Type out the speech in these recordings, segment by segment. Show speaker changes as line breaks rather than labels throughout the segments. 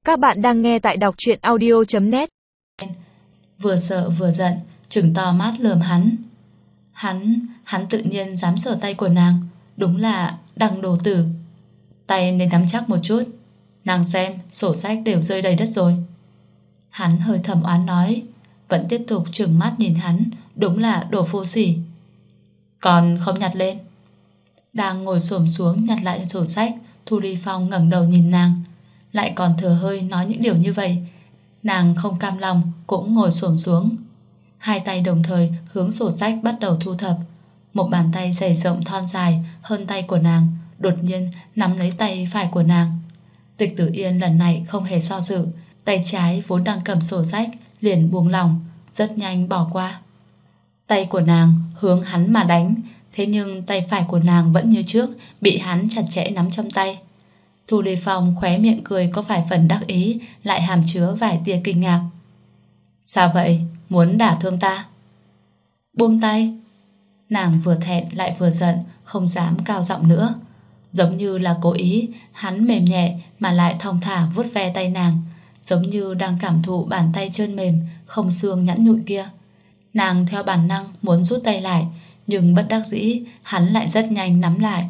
Các bạn đang nghe tại đọc truyện audio.net.
Vừa sợ vừa giận, trừng to mắt lườm hắn. Hắn tự nhiên dám sờ tay của nàng, đúng là đằng đồ tử. Tay nên nắm chắc một chút. Nàng xem, sổ sách đều rơi đầy đất rồi. Hắn hơi thầm oán nói, vẫn tiếp tục trừng mắt nhìn hắn, đúng là đồ vô sỉ. Còn không nhặt lên. Đang ngồi xổm xuống nhặt lại sổ sách, Thu Ly Phong ngẩng đầu nhìn nàng, lại còn thừa hơi nói những điều như vậy. Nàng không cam lòng cũng ngồi xổm xuống, hai tay đồng thời hướng sổ sách bắt đầu thu thập. Một bàn tay dày rộng thon dài hơn tay của nàng đột nhiên nắm lấy tay phải của nàng. Tịch Tử Yên lần này không hề do dự, tay trái vốn đang cầm sổ sách liền buông lỏng, rất nhanh bỏ qua. Tay của nàng hướng hắn mà đánh, thế nhưng tay phải của nàng vẫn như trước bị hắn chặt chẽ nắm trong tay. Thu Ly Phong khóe miệng cười có vài phần đắc ý, lại hàm chứa vài tia kinh ngạc. Sao vậy? Muốn đả thương ta? Buông tay. Nàng vừa thẹn lại vừa giận, không dám cao giọng nữa. Giống như là cố ý, hắn mềm nhẹ mà lại thong thả vuốt ve tay nàng, giống như đang cảm thụ bàn tay trơn mềm, không xương nhẵn nhụi kia. Nàng theo bản năng muốn rút tay lại, nhưng bất đắc dĩ hắn lại rất nhanh nắm lại.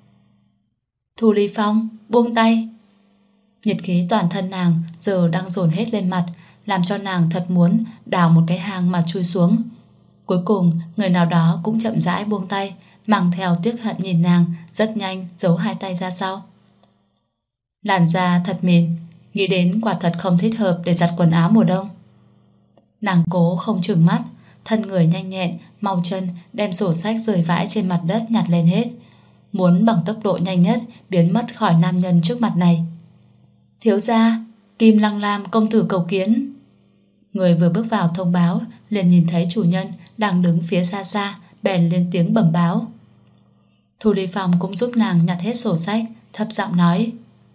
Thu Ly Phong, buông tay. Nhiệt khí toàn thân nàng giờ đang dồn hết lên mặt, làm cho nàng thật muốn đào một cái hang mà chui xuống. Cuối cùng người nào đó cũng chậm rãi buông tay, mang theo tiếc hận nhìn nàng, rất nhanh giấu hai tay ra sau. Làn da thật mịn, nghĩ đến quả thật không thích hợp để giặt quần áo mùa đông. Nàng cố không trừng mắt, thân người nhanh nhẹn, mau chân đem sổ sách rơi vãi trên mặt đất nhặt lên hết, muốn bằng tốc độ nhanh nhất biến mất khỏi nam nhân trước mặt này. Thiếu gia, Kim Lăng Lam công tử cầu kiến. Người vừa bước vào thông báo liền nhìn thấy chủ nhân đang đứng phía xa xa, bèn lên tiếng bẩm báo. Thu Ly Phong cũng giúp nàng nhặt hết sổ sách, thấp giọng nói,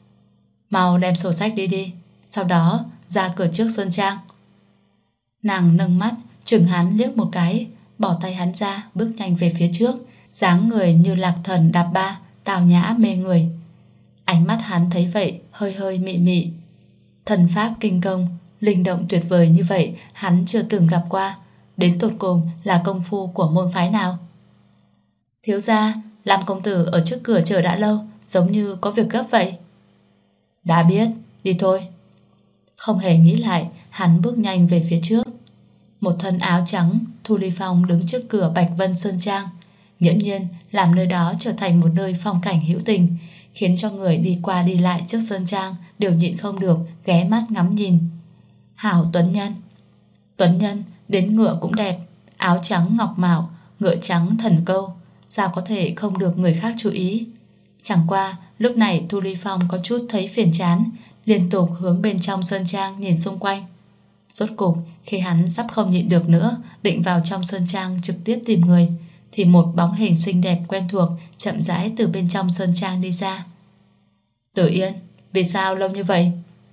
mau đem sổ sách đi, sau đó ra cửa trước sơn trang. Nàng nâng mắt chừng hắn liếc một cái, bỏ tay hắn ra, bước nhanh về phía trước, dáng người như lạc thần đạp ba, tào nhã mê người. Ánh mắt hắn thấy vậy hơi hơi mị mị. Thần pháp kinh công, linh động tuyệt vời như vậy hắn chưa từng gặp qua, đến tột cùng là công phu của môn phái nào? Thiếu gia, Lam công tử ở trước cửa chờ đã lâu, giống như có việc gấp vậy. Đã biết, đi thôi. Không hề nghĩ lại, hắn bước nhanh về phía trước. Một thân áo trắng, Thu Ly Phong đứng trước cửa Bạch Vân Sơn Trang, nghiễm nhiên làm nơi đó trở thành một nơi phong cảnh hữu tình, khiến cho người đi qua đi lại trước sơn trang đều nhịn không được ghé mắt ngắm nhìn. Hảo Tuấn Nhân. Tuấn Nhân đến ngựa cũng đẹp, áo trắng ngọc mạo, ngựa trắng thần câu, sao có thể không được người khác chú ý. Chẳng qua lúc này Thu Ly Phong có chút thấy phiền chán, liên tục hướng bên trong sơn trang nhìn xung quanh. Rốt cục khi hắn sắp không nhịn được nữa, định vào trong sơn trang trực tiếp tìm người, thì một bóng hình xinh đẹp quen thuộc chậm rãi từ bên trong sơn trang đi ra. Tử Yên, vì sao lâu như vậy?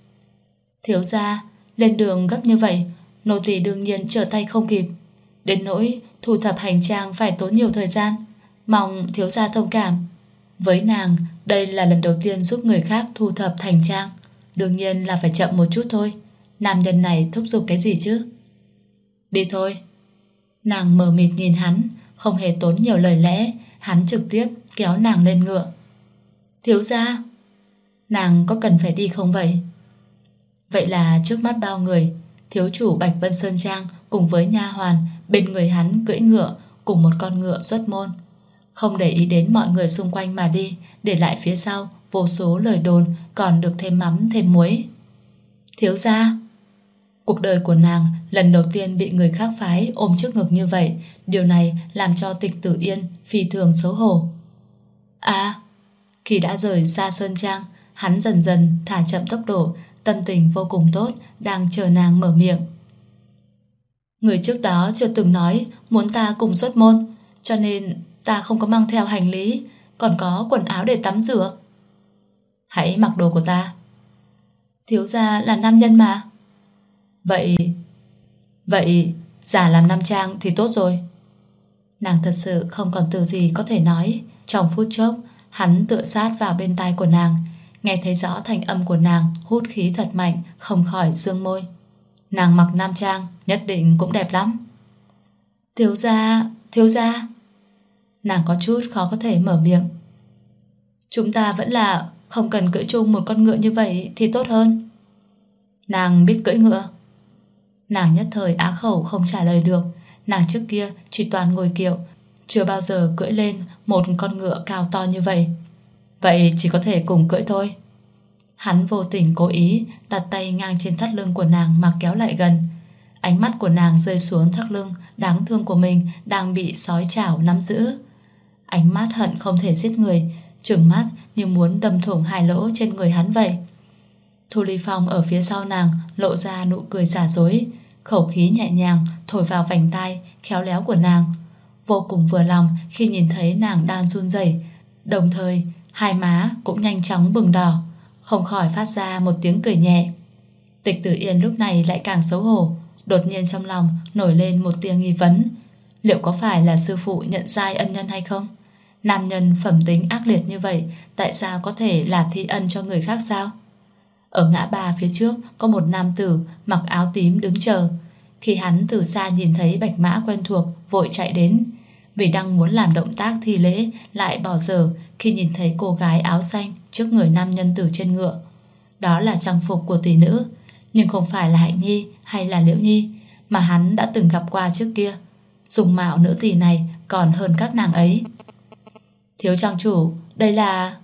Thiếu gia, lên đường gấp như vậy, nô tỳ đương nhiên trở tay không kịp, đến nỗi thu thập hành trang phải tốn nhiều thời gian, mong thiếu gia thông cảm. Với nàng, đây là lần đầu tiên giúp người khác thu thập hành trang, đương nhiên là phải chậm một chút thôi. Nam nhân này thúc giục cái gì chứ? Đi thôi. Nàng mờ mịt nhìn hắn, không hề tốn nhiều lời lẽ, hắn trực tiếp kéo nàng lên ngựa. Thiếu gia, nàng có cần phải đi không vậy? Vậy là trước mắt bao người, thiếu chủ Bạch Vân Sơn Trang cùng với nha hoàn bên người hắn cưỡi ngựa cùng một con ngựa xuất môn, không để ý đến mọi người xung quanh mà đi, để lại phía sau vô số lời đồn còn được thêm mắm thêm muối. Thiếu gia. Cuộc đời của nàng lần đầu tiên bị người khác phái ôm trước ngực như vậy, điều này làm cho Tịch Tử Yên phi thường xấu hổ. Khi đã rời xa sơn trang, hắn dần dần thả chậm tốc độ, tâm tình vô cùng tốt, đang chờ nàng mở miệng. Người trước đó chưa từng nói muốn ta cùng xuất môn, cho nên ta không có mang theo hành lý, còn có quần áo để tắm rửa. Hãy mặc đồ của ta. Thiếu gia là nam nhân mà. Vậy giả làm nam trang thì tốt rồi. Nàng thật sự không còn từ gì có thể nói. Trong phút chốc hắn tựa sát vào bên tai của nàng, nghe thấy rõ thanh âm của nàng hút khí thật mạnh, không khỏi dương môi. Nàng mặc nam trang, nhất định cũng đẹp lắm. Thiếu gia, thiếu gia. Nàng có chút khó có thể mở miệng. Chúng ta vẫn là không cần cưỡi chung một con ngựa như vậy thì tốt hơn. Nàng biết cưỡi ngựa? Nàng nhất thời á khẩu không trả lời được. Nàng trước kia chỉ toàn ngồi kiệu, chưa bao giờ cưỡi lên một con ngựa cao to như vậy. Vậy chỉ có thể cùng cưỡi thôi. Hắn vô tình cố ý đặt tay ngang trên thắt lưng của nàng mà kéo lại gần. Ánh mắt của nàng rơi xuống thắt lưng đáng thương của mình đang bị sói chảo nắm giữ. Ánh mắt hận không thể giết người, trừng mắt như muốn đâm thủng hai lỗ trên người hắn vậy. Thu Ly Phong ở phía sau nàng lộ ra nụ cười giả dối, khẩu khí nhẹ nhàng thổi vào vành tai khéo léo của nàng. Vô cùng vừa lòng khi nhìn thấy nàng đang run rẩy, đồng thời hai má cũng nhanh chóng bừng đỏ, không khỏi phát ra một tiếng cười nhẹ. Tịch Tử Yên lúc này lại càng xấu hổ, đột nhiên trong lòng nổi lên một tia nghi vấn. Liệu có phải là sư phụ nhận sai ân nhân hay không? Nam nhân phẩm tính ác liệt như vậy, tại sao có thể là thi ân cho người khác sao? Ở ngã ba phía trước có một nam tử mặc áo tím đứng chờ. Khi hắn từ xa nhìn thấy bạch mã quen thuộc, vội chạy đến. Vì đang muốn làm động tác thi lễ, lại bỏ dở khi nhìn thấy cô gái áo xanh trước người nam nhân tử trên ngựa. Đó là trang phục của tỷ nữ, nhưng không phải là Hạnh Nhi hay là Liễu Nhi mà hắn đã từng gặp qua trước kia. Dung mạo nữ tỷ này còn hơn các nàng ấy. Thiếu trang chủ, đây là...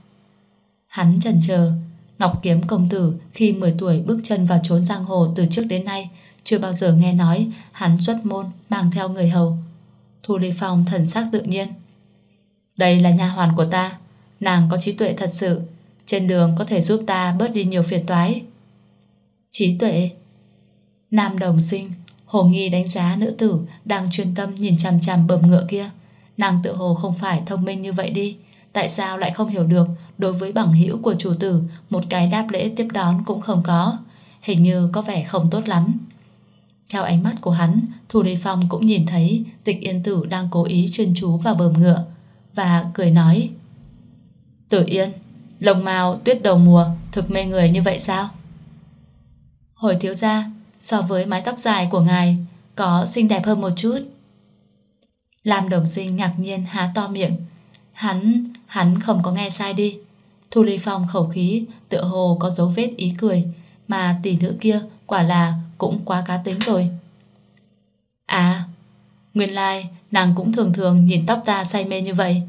Hắn chần chờ. Ngọc Kiếm công tử khi 10 tuổi bước chân vào chốn giang hồ từ trước đến nay, chưa bao giờ nghe nói hắn xuất môn mang theo người hầu. Thu Ly Phong thần sắc tự nhiên. Đây là nha hoàn của ta, nàng có trí tuệ thật sự, trên đường có thể giúp ta bớt đi nhiều phiền toái. Trí tuệ? Nam đồng sinh hồ nghi đánh giá nữ tử đang chuyên tâm nhìn chằm chằm bờm ngựa kia. Nàng tự hồ không phải thông minh như vậy đi, tại sao lại không hiểu được đối với bằng hữu của chủ tử một cái đáp lễ tiếp đón cũng không có, hình như có vẻ không tốt lắm. Theo ánh mắt của hắn, Thu Ly Phong cũng nhìn thấy Tịch Yên Tử đang cố ý chuyên chú vào bờm ngựa và cười nói: Tử Yên, lông mao tuyết đầu mùa thực mê người như vậy sao? Hồi thiếu gia, so với mái tóc dài của ngài có xinh đẹp hơn một chút. Lam Đồng Sinh ngạc nhiên há to miệng. Hắn không có nghe sai đi. Thu Ly Phong khẩu khí tựa hồ có dấu vết ý cười, mà tỷ nữ kia quả là cũng quá cá tính rồi. À, nguyên lai nàng cũng thường thường nhìn tóc ta say mê như vậy.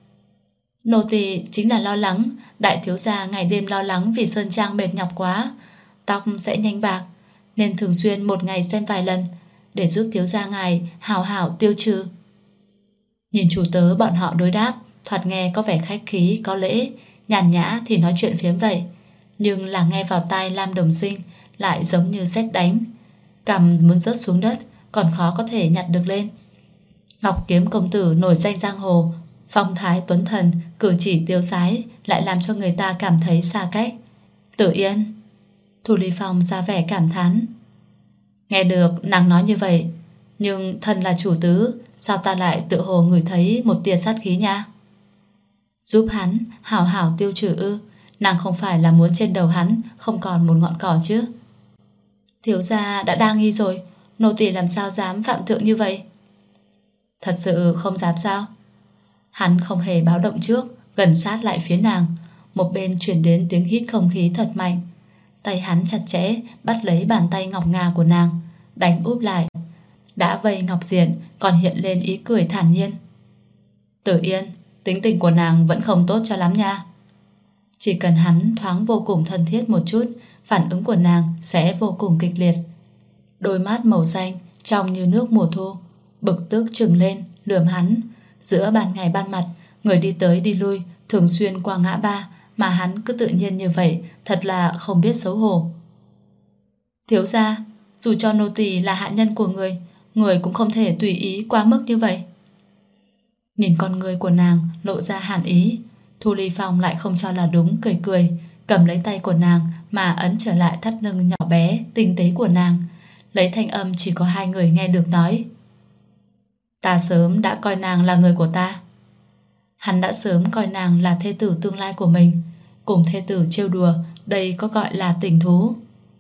Nô tỳ chính là lo lắng đại thiếu gia ngày đêm lo lắng vì sơn trang mệt nhọc quá, tóc sẽ nhanh bạc, nên thường xuyên một ngày xem vài lần để giúp thiếu gia ngài hào hảo tiêu trừ. Nhìn chủ tớ bọn họ đối đáp, thoạt nghe có vẻ khách khí, có lễ, nhàn nhã thì nói chuyện phiếm vậy, nhưng là nghe vào tai Lam Đồng Sinh lại giống như sét đánh, cằm muốn rớt xuống đất còn khó có thể nhặt được lên. Ngọc Kiếm công tử nổi danh giang hồ, phong thái tuấn thần, cử chỉ tiêu sái, lại làm cho người ta cảm thấy xa cách. Tử Yên. Thu Ly Phong ra vẻ cảm thán. Nghe được nàng nói như vậy, nhưng thân là chủ tứ, sao ta lại tự hồ ngửi thấy một tia sát khí nha? Giúp hắn hảo hảo tiêu trừ ư? Nàng không phải là muốn trên đầu hắn không còn một ngọn cỏ chứ? Thiếu gia đã đa nghi rồi, nô tỳ làm sao dám phạm thượng như vậy? Thật sự không dám sao? Hắn không hề báo động trước, gần sát lại phía nàng. Một bên truyền đến tiếng hít không khí thật mạnh. Tay hắn chặt chẽ bắt lấy bàn tay ngọc ngà của nàng, đánh úp lại. Đã vây ngọc diện còn hiện lên ý cười thản nhiên. Tử Yên, tính tình của nàng vẫn không tốt cho lắm nha. Chỉ cần hắn thoáng vô cùng thân thiết một chút, phản ứng của nàng sẽ vô cùng kịch liệt. Đôi mắt màu xanh trong như nước mùa thu, bực tức trừng lên lườm hắn. Giữa ban ngày ban mặt, người đi tới đi lui thường xuyên qua ngã ba, mà hắn cứ tự nhiên như vậy, thật là không biết xấu hổ. Thiếu gia, dù cho nô tỳ là hạ nhân của người cũng không thể tùy ý quá mức như vậy. Nhìn con người của nàng lộ ra hàn ý, Thu Ly Phong lại không cho là đúng, cười cười, cầm lấy tay của nàng mà ấn trở lại thắt lưng nhỏ bé tinh tế của nàng, lấy thanh âm chỉ có hai người nghe được nói: Ta sớm đã coi nàng là người của ta. Hắn đã sớm coi nàng là thê tử tương lai của mình, cùng thê tử trêu đùa, đây có gọi là tình thú.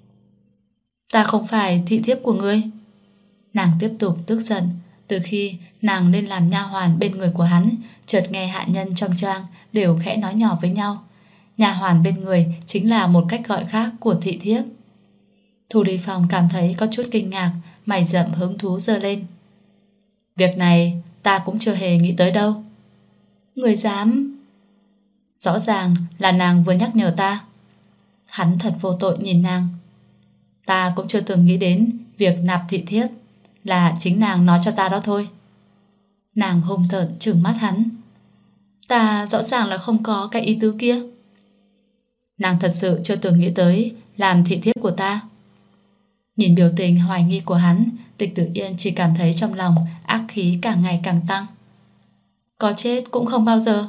Ta không phải thị thiếp của ngươi. Nàng tiếp tục tức giận. Từ khi nàng lên làm nha hoàn bên người của hắn, chợt nghe hạ nhân trong choang đều khẽ nói nhỏ với nhau. Nha hoàn bên người chính là một cách gọi khác của thị thiếp. Thu Ly Phong cảm thấy có chút kinh ngạc, mày rậm hứng thú giơ lên. Việc này ta cũng chưa hề nghĩ tới đâu. Người dám... Rõ ràng là nàng vừa nhắc nhở ta. Hắn thật vô tội nhìn nàng. Ta cũng chưa từng nghĩ đến việc nạp thị thiếp, là chính nàng nói cho ta đó thôi. Nàng hung tợn trừng mắt hắn. Ta rõ ràng là không có cái ý tứ kia. Nàng thật sự chưa từng nghĩ tới làm thị thiếp của ta. Nhìn biểu tình hoài nghi của hắn, Tịch Tử Yên chỉ cảm thấy trong lòng ác khí càng ngày càng tăng. Có chết cũng không bao giờ.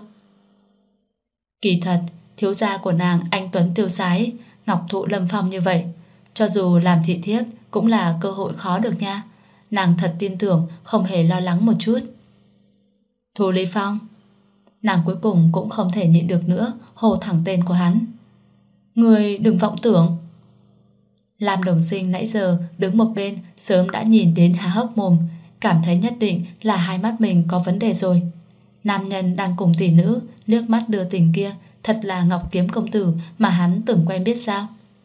Kỳ thật, thiếu gia của nàng anh tuấn tiêu sái, ngọc thụ lâm phong như vậy, cho dù làm thị thiếp cũng là cơ hội khó được nha. Nàng thật tin tưởng, không hề lo lắng một chút. Thu Ly Phong. Nàng cuối cùng cũng không thể nhịn được nữa, hô thẳng tên của hắn. Người đừng vọng tưởng. Lam Đồng Sinh nãy giờ đứng một bên sớm đã nhìn đến há hốc mồm, cảm thấy nhất định là hai mắt mình có vấn đề rồi. Nam nhân đang cùng tỷ nữ liếc mắt đưa tình kia thật là Ngọc Kiếm công tử mà hắn từng quen biết sao?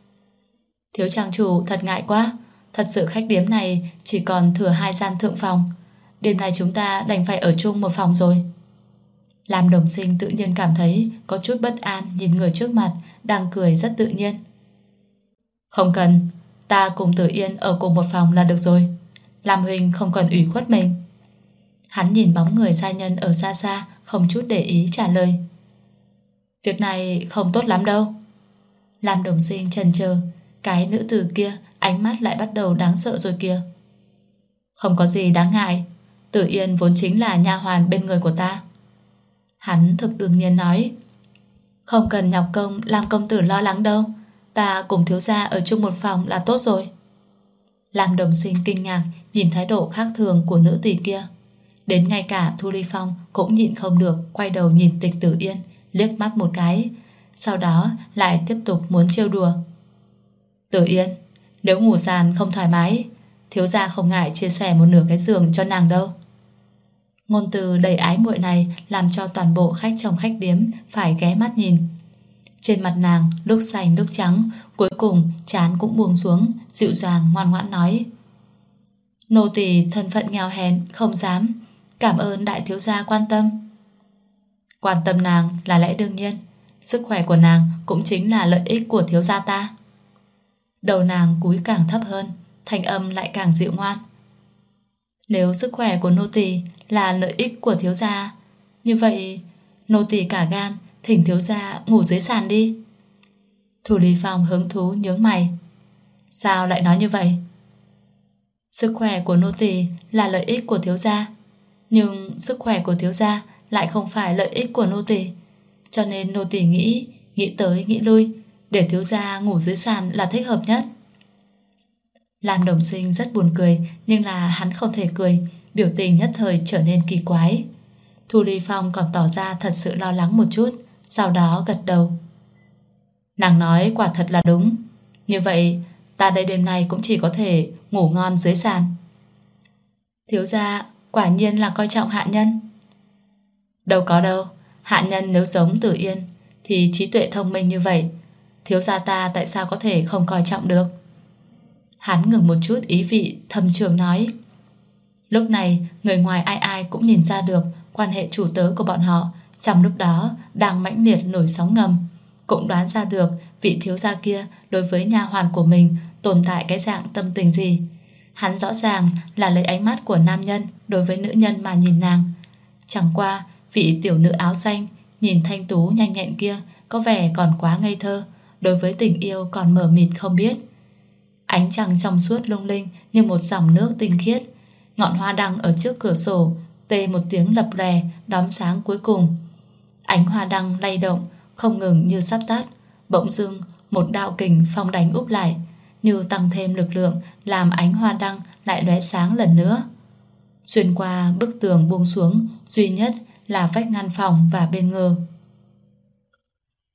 Thiếu trang chủ thật ngại quá, thật sự khách điếm này chỉ còn thừa 2 gian thượng phòng. Đêm nay chúng ta đành phải ở chung một phòng rồi. Lam Đồng Sinh tự nhiên cảm thấy có chút bất an nhìn người trước mặt đang cười rất tự nhiên. Không cần, ta cùng Tử Yên ở cùng một phòng là được rồi. Lam huynh không cần ủy khuất mình. Hắn nhìn bóng người gia nhân ở xa xa, không chút để ý trả lời. Việc này không tốt lắm đâu. Lam Đồng Sinh chần chờ, cái nữ tử kia ánh mắt lại bắt đầu đáng sợ rồi kìa. Không có gì đáng ngại, Tử Yên vốn chính là nha hoàn bên người của ta. Hắn thực đương nhiên nói. Không cần nhọc công Lam công tử lo lắng đâu, ta cùng thiếu gia ở chung một phòng là tốt rồi. Lam Đồng Sinh kinh ngạc nhìn thái độ khác thường của nữ tỷ kia. Đến ngay cả Thu Ly Phong cũng nhịn không được quay đầu nhìn Tịch Tử Yên liếc mắt một cái, sau đó lại tiếp tục muốn trêu đùa. Tử Yên, nếu ngủ sàn không thoải mái, thiếu gia không ngại chia sẻ một nửa cái giường cho nàng đâu. Ngôn từ đầy ái muội này làm cho toàn bộ khách trong khách điếm phải ghé mắt nhìn. Trên mặt nàng lúc xanh lúc trắng, cuối cùng trán cũng buông xuống, dịu dàng ngoan ngoãn nói. Nô tỳ thân phận nghèo hèn không dám, cảm ơn đại thiếu gia quan tâm. Quan tâm nàng là lẽ đương nhiên, sức khỏe của nàng cũng chính là lợi ích của thiếu gia ta. Đầu nàng cúi càng thấp hơn, thanh âm lại càng dịu ngoan. Nếu sức khỏe của nô tỳ là lợi ích của thiếu gia, như vậy nô tỳ cả gan thỉnh thiếu gia ngủ dưới sàn đi. Thu Ly Phong hứng thú nhướng mày. Sao lại nói như vậy? Sức khỏe của nô tỳ là lợi ích của thiếu gia, nhưng sức khỏe của thiếu gia lại không phải lợi ích của nô tỳ, cho nên nô tỳ nghĩ tới nghĩ lui, để thiếu gia ngủ dưới sàn là thích hợp nhất. Lam Đồng Sinh rất buồn cười, nhưng là hắn không thể cười, biểu tình nhất thời trở nên kỳ quái. Thu Ly Phong còn tỏ ra thật sự lo lắng một chút, sau đó gật đầu. Nàng nói quả thật là đúng, như vậy ta đây đêm nay cũng chỉ có thể ngủ ngon dưới sàn. Thiếu gia quả nhiên là coi trọng hạ nhân. Đâu có đâu, hạ nhân nếu giống Tử Yên thì trí tuệ thông minh như vậy, thiếu gia ta tại sao có thể không coi trọng được? Hắn ngừng một chút ý vị thâm trường nói. Lúc này người ngoài ai ai cũng nhìn ra được quan hệ chủ tớ của bọn họ trong lúc đó đang mãnh liệt nổi sóng ngầm, cũng đoán ra được vị thiếu gia kia đối với nha hoàn của mình tồn tại cái dạng tâm tình gì. Hắn rõ ràng là lấy ánh mắt của nam nhân đối với nữ nhân mà nhìn nàng. Chẳng qua vị tiểu nữ áo xanh nhìn thanh tú nhanh nhẹn kia có vẻ còn quá ngây thơ, đối với tình yêu còn mờ mịt không biết. Ánh trăng trong suốt lung linh như một dòng nước tinh khiết. Ngọn hoa đăng ở trước cửa sổ tê một tiếng lập lè đóm sáng cuối cùng. Ánh hoa đăng lay động không ngừng như sắp tắt. Bỗng dưng một đạo kình phong đánh úp lại, như tăng thêm lực lượng làm ánh hoa đăng lại lóe sáng lần nữa. Xuyên qua bức tường buông xuống, duy nhất là vách ngăn phòng và bên ngờ.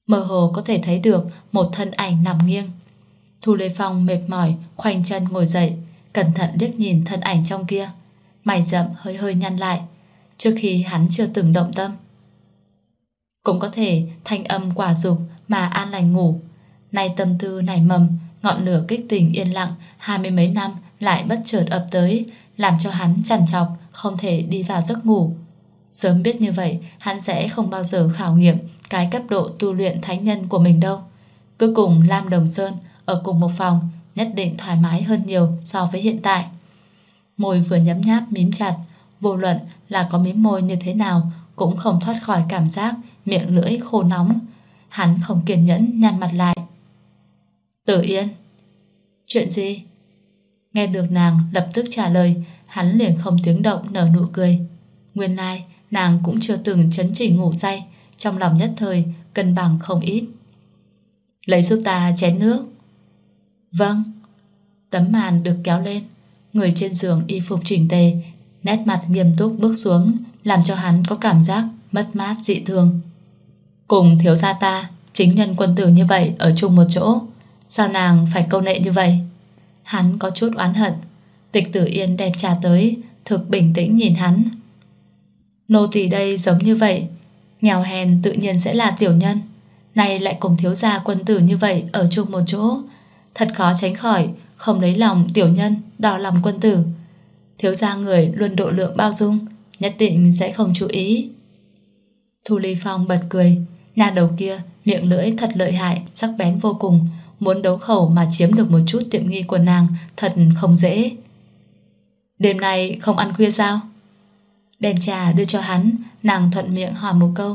mơ hồ có thể thấy được một thân ảnh nằm nghiêng. Thu Lê Phong mệt mỏi khoanh chân ngồi dậy, cẩn thận liếc nhìn thân ảnh trong kia, mày rậm hơi hơi nhăn lại. Trước khi hắn chưa từng động tâm. Cũng có thể thanh âm quả dục mà an lành ngủ. Nay tâm tư nảy mầm, ngọn lửa kích tình yên lặng 20 mấy năm lại bất chợt ập tới, làm cho hắn trằn trọc không thể đi vào giấc ngủ. Sớm biết như vậy, hắn sẽ không bao giờ khảo nghiệm cái cấp độ tu luyện thánh nhân của mình đâu. Cuối cùng Lam Đồng Sơn ở cùng một phòng nhất định thoải mái hơn nhiều so với hiện tại. Môi vừa nhấm nháp mím chặt, vô luận là có mím môi như thế nào cũng không thoát khỏi cảm giác miệng lưỡi khô nóng. Hắn không kiên nhẫn nhăn mặt lại. Tử Yên. Chuyện gì? Nghe được nàng lập tức trả lời, hắn liền không tiếng động nở nụ cười. Nguyên lai nàng cũng chưa từng chấn chỉnh ngủ say, trong lòng nhất thời cân bằng không ít. Lấy giúp ta chén nước. Vâng. Tấm màn được kéo lên, người trên giường y phục chỉnh tề, nét mặt nghiêm túc bước xuống, làm cho hắn có cảm giác mất mát dị thường. Cùng thiếu gia ta, chính nhân quân tử như vậy ở chung một chỗ, sao nàng phải câu nệ như vậy? Hắn có chút oán hận. Tịch Tử Yên đẹp trà tới, thực bình tĩnh nhìn hắn. Nô tỳ đây giống như vậy, nghèo hèn tự nhiên sẽ là tiểu nhân, nay lại cùng thiếu gia quân tử như vậy ở chung một chỗ, thật khó tránh khỏi không lấy lòng tiểu nhân đỏ lòng quân tử. Thiếu gia người luôn độ lượng bao dung, nhất định sẽ không chú ý. Thu Ly Phong bật cười. Nhà đầu kia miệng lưỡi thật lợi hại, sắc bén vô cùng, muốn đấu khẩu mà chiếm được một chút tiện nghi của nàng thật không dễ. Đêm nay không ăn khuya sao? Đem trà đưa cho hắn, nàng thuận miệng hỏi một câu.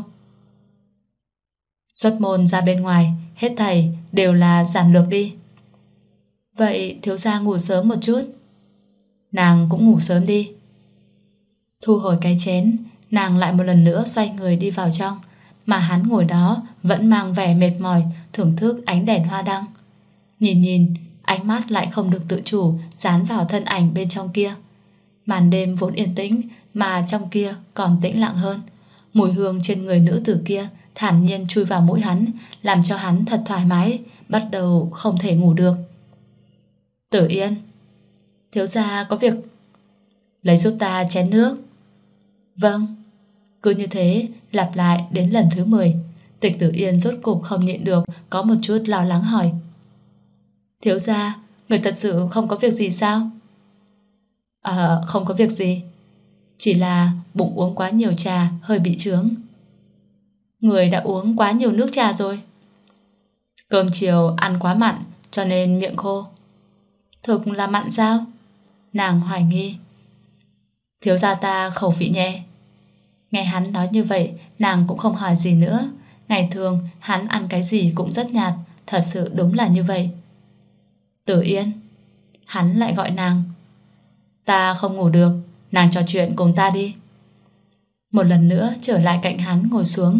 Xuất môn ra bên ngoài, hết thảy đều là giản lược đi. Vậy thiếu gia ngủ sớm một chút. Nàng cũng ngủ sớm đi. Thu hồi cái chén, nàng lại một lần nữa xoay người đi vào trong, mà hắn ngồi đó vẫn mang vẻ mệt mỏi thưởng thức ánh đèn hoa đăng. Nhìn, ánh mắt lại không được tự chủ dán vào thân ảnh bên trong kia. Màn đêm vốn yên tĩnh, mà trong kia còn tĩnh lặng hơn. Mùi hương trên người nữ tử kia thản nhiên chui vào mũi hắn, làm cho hắn thật thoải mái, bắt đầu không thể ngủ được. Tử Yên. Thiếu gia có việc. Lấy giúp ta chén nước. Vâng. Cứ như thế lặp lại đến lần thứ 10. Tịch Tử Yên rốt cục không nhịn được, có một chút lo lắng hỏi. Thiếu gia, người thật sự không có việc gì sao? Không có việc gì, chỉ là bụng uống quá nhiều trà, hơi bị chướng. Người đã uống quá nhiều nước trà rồi. Cơm chiều ăn quá mặn, cho nên miệng khô. Thực là mặn sao? Nàng hoài nghi. Thiếu gia ta khẩu vị nhẹ. Nghe hắn nói như vậy, nàng cũng không hỏi gì nữa. Ngày thường hắn ăn cái gì cũng rất nhạt, thật sự đúng là như vậy. Tử Yên. Hắn lại gọi nàng. Ta không ngủ được, nàng trò chuyện cùng ta đi. Một lần nữa trở lại cạnh hắn ngồi xuống.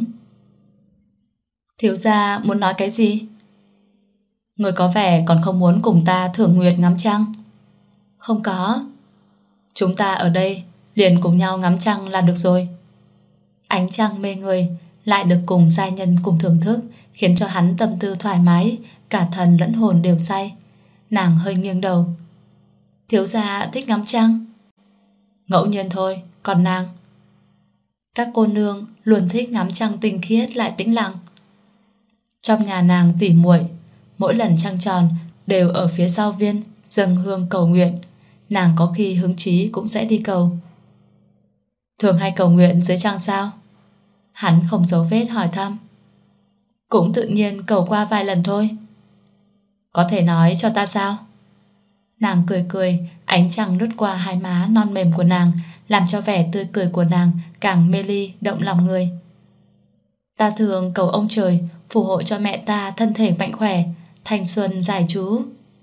Thiếu gia muốn nói cái gì? Người có vẻ còn không muốn cùng ta thưởng nguyệt ngắm trăng. Không có. Chúng ta ở đây liền cùng nhau ngắm trăng là được rồi. Ánh trăng mê người, lại được cùng giai nhân cùng thưởng thức, khiến cho hắn tâm tư thoải mái, cả thần lẫn hồn đều say. Nàng hơi nghiêng đầu. Thiếu gia thích ngắm trăng? Ngẫu nhiên thôi, còn nàng? Các cô nương luôn thích ngắm trăng tinh khiết lại tĩnh lặng. Trong nhà nàng tỉ muội, mỗi lần trăng tròn đều ở phía sau viên dâng hương cầu nguyện. Nàng có khi hứng chí cũng sẽ đi cầu. Thường hay cầu nguyện dưới trăng sao? Hắn không giấu vết hỏi thăm. Cũng tự nhiên cầu qua vài lần thôi. Có thể nói cho ta sao? Nàng cười cười, ánh trăng lướt qua hai má non mềm của nàng, làm cho vẻ tươi cười của nàng càng mê ly động lòng người. Ta thường cầu ông trời phù hộ cho mẹ ta thân thể mạnh khỏe, thanh xuân dài trú.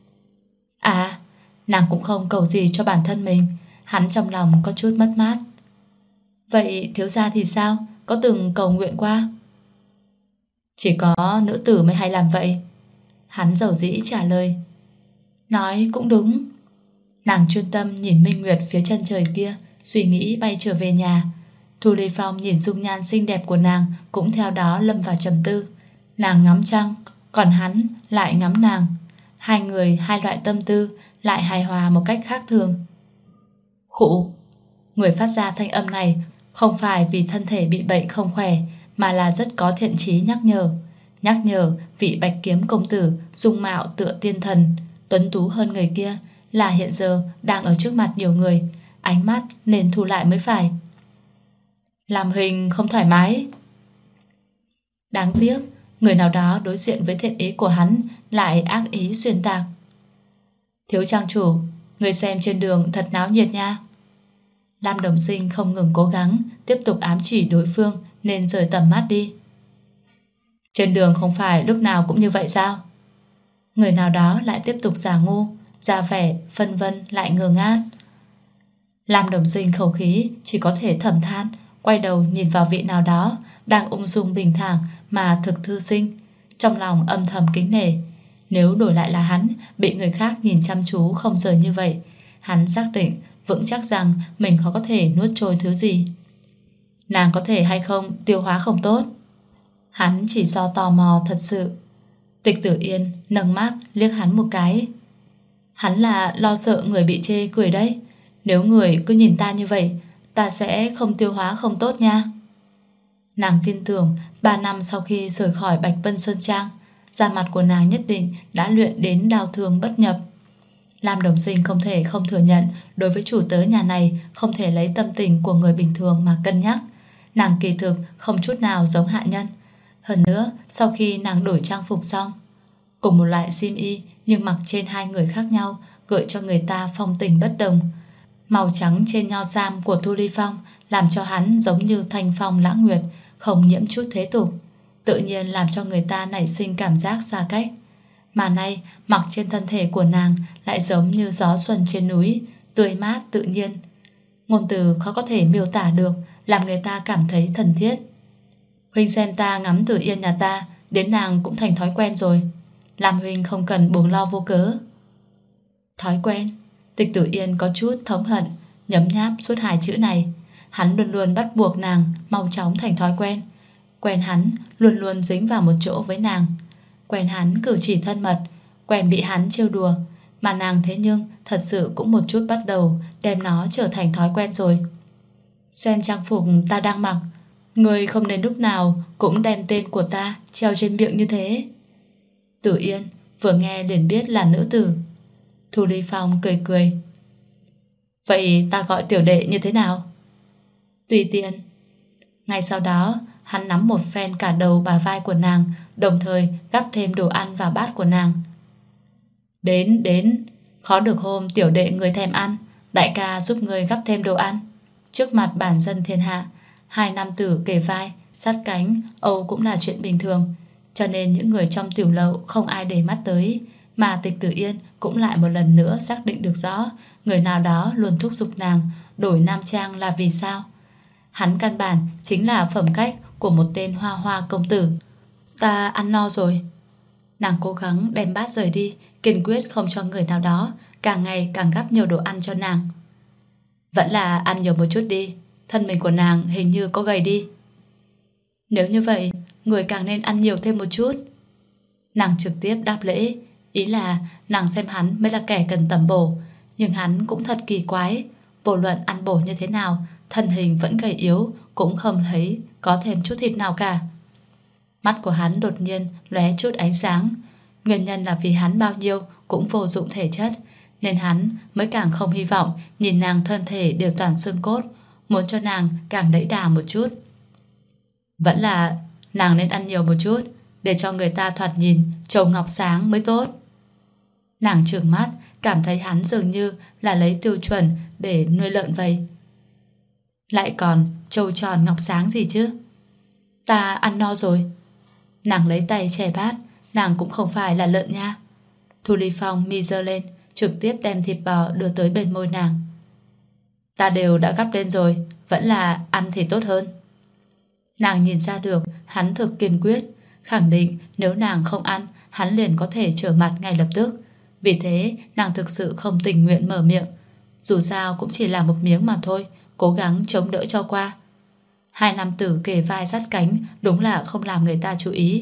À, nàng cũng không cầu gì cho bản thân mình. Hắn trong lòng có chút mất mát. Vậy thiếu gia thì sao? Có từng cầu nguyện qua? Chỉ có nữ tử mới hay làm vậy. Hắn dầu dĩ trả lời. Nói cũng đúng. Nàng chuyên tâm nhìn minh nguyệt phía chân trời kia, suy nghĩ bay trở về nhà. Thu Ly Phong nhìn dung nhan xinh đẹp của nàng, cũng theo đó lâm vào trầm tư. Nàng ngắm trăng, còn hắn lại ngắm nàng. Hai người hai loại tâm tư lại hài hòa một cách khác thường. Khụ. Người phát ra thanh âm này không phải vì thân thể bị bệnh không khỏe, mà là rất có thiện chí nhắc nhở vị Bạch Kiếm công tử dung mạo tựa tiên thần, tuấn tú hơn người kia, là hiện giờ đang ở trước mặt nhiều người, ánh mắt nên thu lại mới phải. Làm Huỳnh không thoải mái. Đáng tiếc, người nào đó đối diện với thiện ý của hắn lại ác ý xuyên tạc. Thiếu trang chủ, người xem trên đường thật náo nhiệt nha. Lam Đồng Sinh không ngừng cố gắng tiếp tục ám chỉ đối phương nên rời tầm mắt đi. Trên đường không phải lúc nào cũng như vậy sao? Người nào đó lại tiếp tục giả ngu, ra vẻ phân vân lại ngơ ngác. Lam Đồng Sinh khẩu khí chỉ có thể thầm than, quay đầu nhìn vào vị nào đó đang ung dung bình thản mà thực thư sinh, trong lòng âm thầm kính nể. Nếu đổi lại là hắn, bị người khác nhìn chăm chú không rời như vậy, hắn xác định vững chắc rằng mình khó có thể nuốt trôi thứ gì. Nàng có thể hay không tiêu hóa không tốt, hắn chỉ do tò mò thật sự. Tịch Tử Yên nâng mắt liếc hắn một cái. Hắn là lo sợ người bị chê cười đấy. Nếu người cứ nhìn ta như vậy, ta sẽ không tiêu hóa không tốt nha. Nàng tin tưởng 3 năm sau khi rời khỏi Bạch Vân Sơn Trang, da mặt của nàng nhất định đã luyện đến đao thương bất nhập. Lam Đồng Sinh không thể không thừa nhận đối với chủ tớ nhà này không thể lấy tâm tình của người bình thường mà cân nhắc. Nàng kỳ thực không chút nào giống hạ nhân. Hơn nữa, sau khi nàng đổi trang phục xong, cùng một loại xiêm y nhưng mặc trên hai người khác nhau, gợi cho người ta phong tình bất đồng. Màu trắng trên nho sam của Thu Ly Phong làm cho hắn giống như thanh phong lãng nguyệt, không nhiễm chút thế tục, tự nhiên làm cho người ta nảy sinh cảm giác xa cách. Mà nay mặc trên thân thể của nàng lại giống như gió xuân trên núi, tươi mát tự nhiên. Ngôn từ khó có thể miêu tả được, làm người ta cảm thấy thân thiết. Huynh xem ta ngắm Tử Yên nhà ta, đến nàng cũng thành thói quen rồi. Làm huynh không cần buồn lo vô cớ. Thói quen? Tịch Tử Yên có chút thống hận, nhấm nháp suốt hai chữ này. Hắn luôn luôn bắt buộc nàng mau chóng thành thói quen. Quen hắn luôn luôn dính vào một chỗ với nàng. Quen hắn cử chỉ thân mật, quen bị hắn trêu đùa. Mà nàng thế nhưng thật sự cũng một chút bắt đầu đem nó trở thành thói quen rồi. Xem trang phục ta đang mặc, người không nên lúc nào cũng đem tên của ta treo trên miệng như thế. Tử Yên vừa nghe liền biết là nữ tử. Thu Ly Phong cười cười. Vậy ta gọi tiểu đệ như thế nào? Tùy tiện. Ngay sau đó hắn nắm một phen cả đầu bả vai của nàng, đồng thời gắp thêm đồ ăn vào bát của nàng. Đến, khó được hôm tiểu đệ người thèm ăn, đại ca giúp người gắp thêm đồ ăn. Trước mặt bản dân thiên hạ, hai nam tử kề vai sát cánh âu cũng là chuyện bình thường, cho nên những người trong tiểu lậu không ai để mắt tới. Mà Tịch Tử Yên cũng lại một lần nữa xác định được rõ người nào đó luôn thúc giục nàng đổi nam trang là vì sao. Hắn căn bản chính là phẩm cách của một tên hoa hoa công tử. Ta ăn no rồi. Nàng cố gắng đem bát rời đi, kiên quyết không cho người nào đó càng ngày càng gắp nhiều đồ ăn cho nàng. Vẫn là ăn nhiều một chút đi, thân mình của nàng hình như có gầy đi. Nếu như vậy, người càng nên ăn nhiều thêm một chút. Nàng trực tiếp đáp lễ, ý là nàng xem hắn mới là kẻ cần tầm bổ. Nhưng hắn cũng thật kỳ quái, vô luận ăn bổ như thế nào, thân hình vẫn gầy yếu, cũng không thấy có thêm chút thịt nào cả. Mắt của hắn đột nhiên lóe chút ánh sáng. Nguyên nhân là vì hắn bao nhiêu cũng vô dụng thể chất, nên hắn mới càng không hy vọng nhìn nàng thân thể đều toàn xương cốt, muốn cho nàng càng đẫy đà một chút. Vẫn là nàng nên ăn nhiều một chút, để cho người ta thoạt nhìn trầu ngọc sáng mới tốt. Nàng trừng mắt, cảm thấy hắn dường như là lấy tiêu chuẩn để nuôi lợn vậy. Lại còn trầu tròn ngọc sáng gì chứ? Ta ăn no rồi. Nàng lấy tay chè bát, nàng cũng không phải là lợn nha. Thu Ly Phong mi giơ lên, trực tiếp đem thịt bò đưa tới bên môi nàng. Ta đều đã gắp lên rồi, vẫn là ăn thì tốt hơn. Nàng nhìn ra được hắn thực kiên quyết, khẳng định nếu nàng không ăn, hắn liền có thể trở mặt ngay lập tức. Vì thế nàng thực sự không tình nguyện mở miệng. Dù sao cũng chỉ là một miếng mà thôi, cố gắng chống đỡ cho qua. Hai nam tử kề vai sát cánh đúng là không làm người ta chú ý.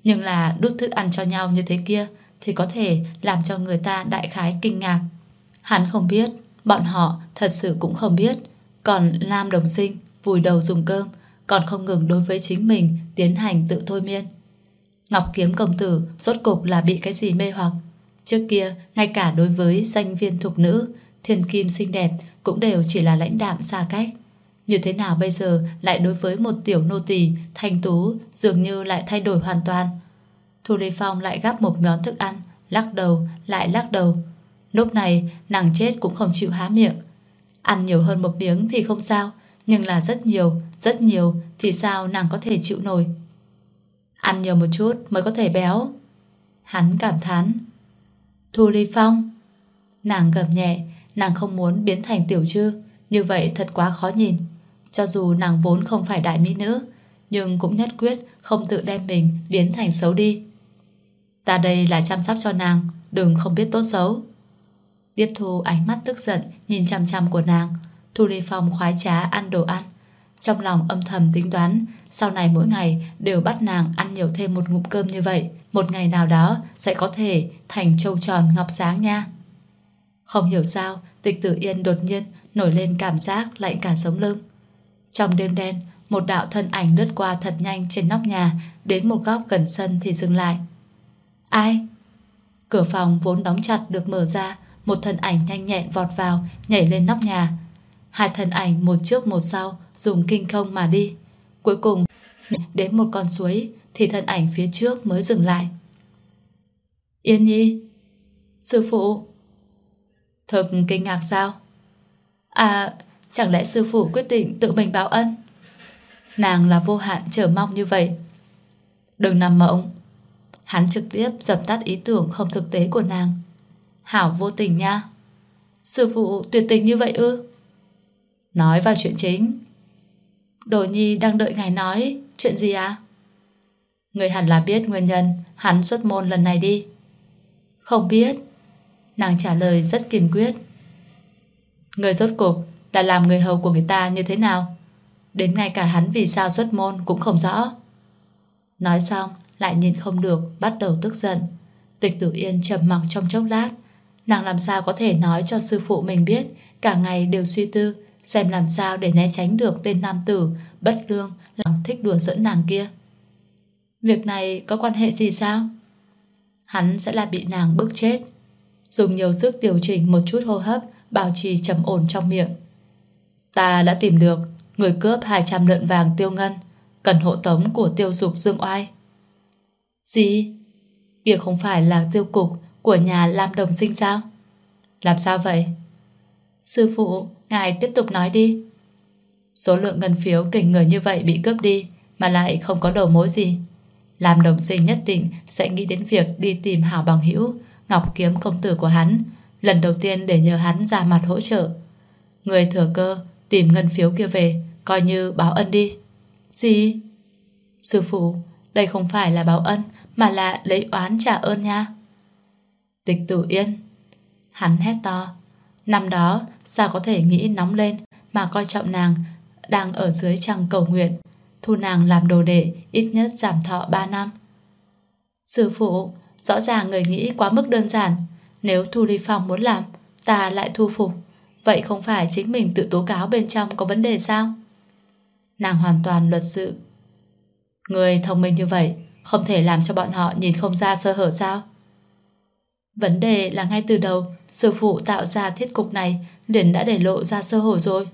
Nhưng là đút thức ăn cho nhau như thế kia thì có thể làm cho người ta đại khái kinh ngạc. Hắn không biết, bọn họ thật sự cũng không biết. Còn Lam Đồng Sinh vùi đầu dùng cơm, còn không ngừng đối với chính mình tiến hành tự thôi miên. Ngọc Kiếm công tử rốt cục là bị cái gì mê hoặc? Trước kia, ngay cả đối với danh viên thục nữ, thiên kim xinh đẹp cũng đều chỉ là lãnh đạm xa cách. Như thế nào bây giờ lại đối với một tiểu nô tỳ thanh tú dường như lại thay đổi hoàn toàn? Thu Ly Phong lại gắp một món thức ăn, lắc đầu lại lắc đầu. Lúc này nàng chết cũng không chịu há miệng. Ăn nhiều hơn một miếng thì không sao, nhưng là rất nhiều thì sao nàng có thể chịu nổi? Ăn nhiều một chút mới có thể béo. Hắn cảm thán. Thu Ly Phong. Nàng gầm nhẹ, nàng không muốn biến thành tiểu trư, như vậy thật quá khó nhìn. Cho dù nàng vốn không phải đại mỹ nữ, nhưng cũng nhất quyết không tự đem mình biến thành xấu đi. Ta đây là chăm sóc cho nàng, đừng không biết tốt xấu. Tiếp Thu ánh mắt tức giận nhìn chằm chằm của nàng. Thu Ly Phong khoái trá ăn đồ ăn, trong lòng âm thầm tính toán sau này mỗi ngày đều bắt nàng ăn nhiều thêm một ngụm cơm như vậy, một ngày nào đó sẽ có thể thành trâu tròn ngọc sáng nha. Không hiểu sao Tịch Tử Yên đột nhiên nổi lên cảm giác lạnh cả sống lưng. Trong đêm đen, một đạo thân ảnh lướt qua thật nhanh trên nóc nhà, đến một góc gần sân thì dừng lại. Ai? Cửa phòng vốn đóng chặt được mở ra, một thân ảnh nhanh nhẹn vọt vào, nhảy lên nóc nhà. Hai thân ảnh một trước một sau dùng kinh không mà đi. Cuối cùng đến một con suối thì thân ảnh phía trước mới dừng lại. Yên Nhi. Sư phụ. Thực kinh ngạc sao? À, chẳng lẽ sư phụ quyết định tự mình báo ân? Nàng là vô hạn chờ mong như vậy. Đừng nằm mộng. Hắn trực tiếp dập tắt ý tưởng không thực tế của nàng. Hảo vô tình nha. Sư phụ tuyệt tình như vậy ư? Nói vào chuyện chính. Đồ Nhi đang đợi ngài nói. Chuyện gì à? Người hẳn là biết nguyên nhân hắn xuất môn lần này đi. Không biết. Nàng trả lời rất kiên quyết. Người rốt cục đã làm người hầu của người ta như thế nào? Đến ngay cả hắn vì sao xuất môn cũng không rõ. Nói xong lại nhìn không được, bắt đầu tức giận. Tịch Tử Yên trầm mặc trong chốc lát. Nàng làm sao có thể nói cho sư phụ mình biết, cả ngày đều suy tư xem làm sao để né tránh được tên nam tử bất lương lòng thích đùa giỡn nàng kia. Việc này có quan hệ gì sao? Hắn sẽ là bị nàng bức chết. Dùng nhiều sức điều chỉnh một chút hô hấp, bảo trì trầm ổn trong miệng. Ta đã tìm được người cướp 200 lợn vàng Tiêu Ngân, cần hộ tống của Tiêu Dục Dương Oai. Gì? Kia không phải là tiêu cục của nhà Lam Đồng Sinh sao? Làm sao vậy? Sư phụ, ngài tiếp tục nói đi. Số lượng ngân phiếu kình người như vậy bị cướp đi mà lại không có đầu mối gì. Lam Đồng Sinh nhất định sẽ nghĩ đến việc đi tìm hảo bằng hữu Ngọc Kiếm công tử của hắn, lần đầu tiên để nhờ hắn ra mặt hỗ trợ. Người thừa cơ tìm ngân phiếu kia về, coi như báo ân đi. Gì? Sư phụ, đây không phải là báo ân mà là lấy oán trả ơn nha. Tịch Tử Yên. Hắn hét to. Năm đó sao có thể nghĩ nóng lên mà coi trọng nàng đang ở dưới trăng cầu nguyện, thu nàng làm đồ đệ, ít nhất giảm thọ 3 năm. Sư phụ, rõ ràng người nghĩ quá mức đơn giản. Nếu Thu Ly Phong muốn làm, ta lại thu phục, vậy không phải chính mình tự tố cáo bên trong có vấn đề sao? Nàng hoàn toàn luật sự. Người thông minh như vậy không thể làm cho bọn họ nhìn không ra sơ hở sao? Vấn đề là ngay từ đầu sư phụ tạo ra thiết cục này liền đã để lộ ra sơ hở rồi.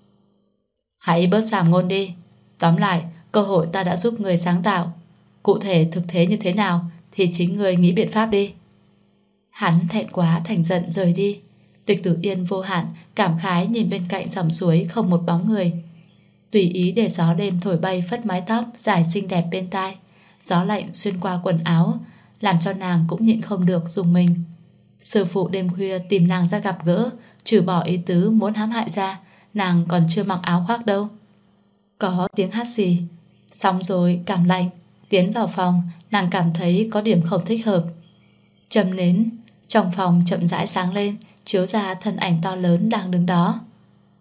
Hãy bớt sàm ngôn đi. Tóm lại, cơ hội ta đã giúp người sáng tạo. Cụ thể thực thế như thế nào thì chính người nghĩ biện pháp đi. Hắn thẹn quá thành giận rời đi. Tịch Tử Yên vô hạn cảm khái nhìn bên cạnh dòng suối không một bóng người. Tùy ý để gió đêm thổi bay phất mái tóc dài xinh đẹp bên tai. Gió lạnh xuyên qua quần áo, làm cho nàng cũng nhịn không được rùng mình. Sư phụ đêm khuya tìm nàng ra gặp gỡ, trừ bỏ ý tứ muốn hãm hại ra, nàng còn chưa mặc áo khoác đâu. Có tiếng hát xì. Xong rồi cảm lạnh. Tiến vào phòng, nàng cảm thấy có điểm không thích hợp. Châm nến, trong phòng chậm rãi sáng lên, chiếu ra thân ảnh to lớn đang đứng đó.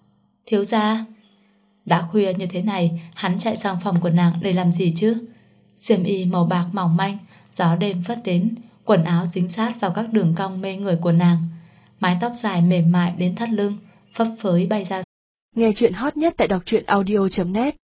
Thiếu gia. Đã khuya như thế này, hắn chạy sang phòng của nàng để làm gì chứ? Xiêm y màu bạc mỏng manh, gió đêm phất đến, quần áo dính sát vào các đường cong mê người của nàng. Mái tóc dài mềm mại đến thắt lưng, phấp phới bay ra.
Nghe chuyện hot nhất tại đọc truyện audio.net